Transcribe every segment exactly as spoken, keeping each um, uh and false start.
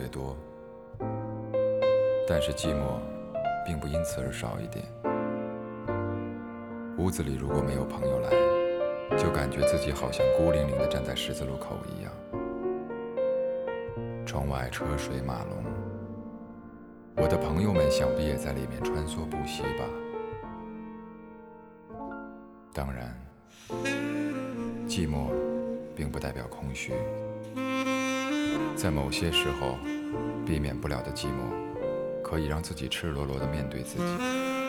多，但是寂寞并不因此而少一点。屋子里如果没有朋友来，就感觉自己好像孤零零地站在十字路口一样。窗外车水马龙，我的朋友们想必也在里面穿梭不息吧。当然，寂寞并不代表空虚，在某些时候，避免不了的寂寞，可以让自己赤裸裸地面对自己。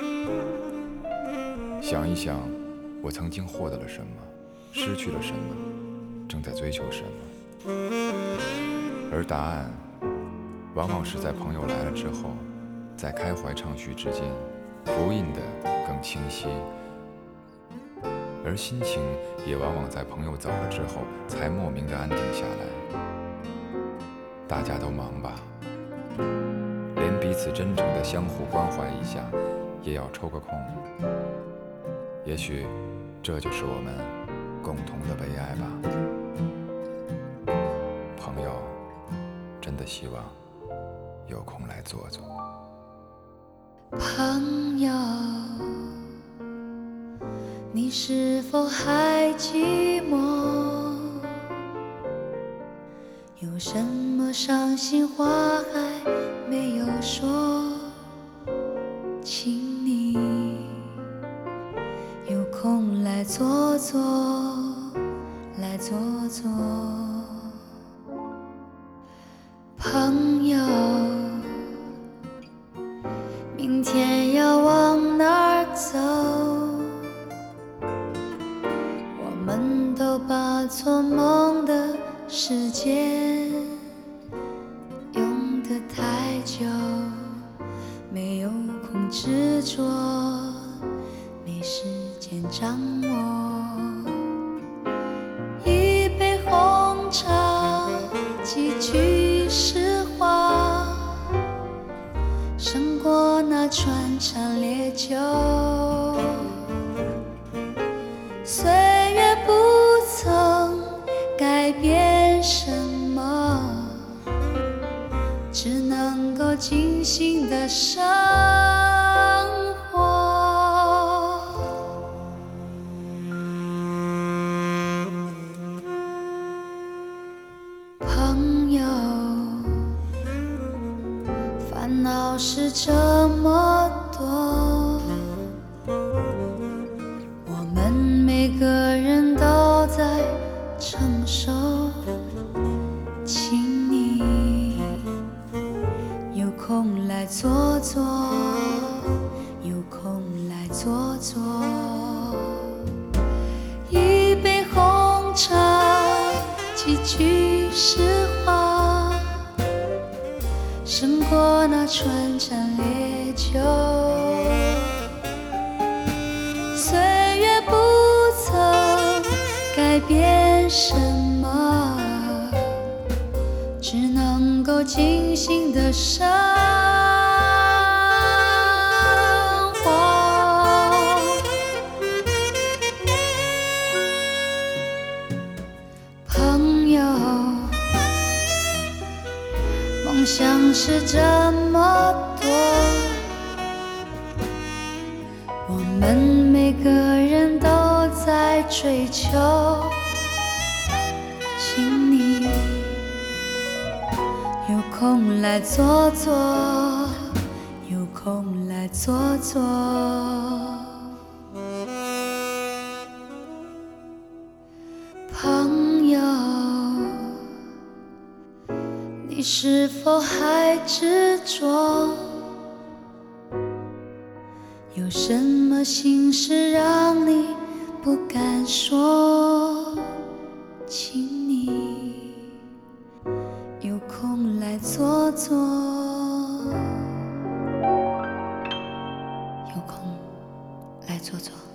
想一想，我曾经获得了什么，失去了什么，正在追求什么，而答案往往是在朋友来了之后，在开怀畅叙之间浮印得更清晰，而心情也往往在朋友走了之后才莫名的安定下来。大家都忙吧，连彼此真诚的相互关怀一下也要抽个空。也许这就是我们共同的悲哀吧。朋友，真的希望有空来坐坐。 朋友，你是否还寂寞？有什么伤心话还没有说？请你有空来坐坐，来坐坐。朋友，明天要往哪儿走？我们都把做梦的时间用得太久，没有空执着，没时间掌握。一杯红茶，几句实话，胜过那穿肠烈酒。岁月不曾改变什么，只能够尽情的生活。朋友，烦恼是这么多，我们每个人都在承受，请你有空来坐坐，有空来坐坐。一杯红茶，几句实话，胜过那穿肠烈酒。岁月不曾改变什么，只能够尽情的生活。朋友，梦想是这么多，我们每个人都在追求，请你有空来坐坐，有空来坐坐。朋友，你是否还执着？有什么心事让你不敢说？请你有空来坐坐，有空来坐坐。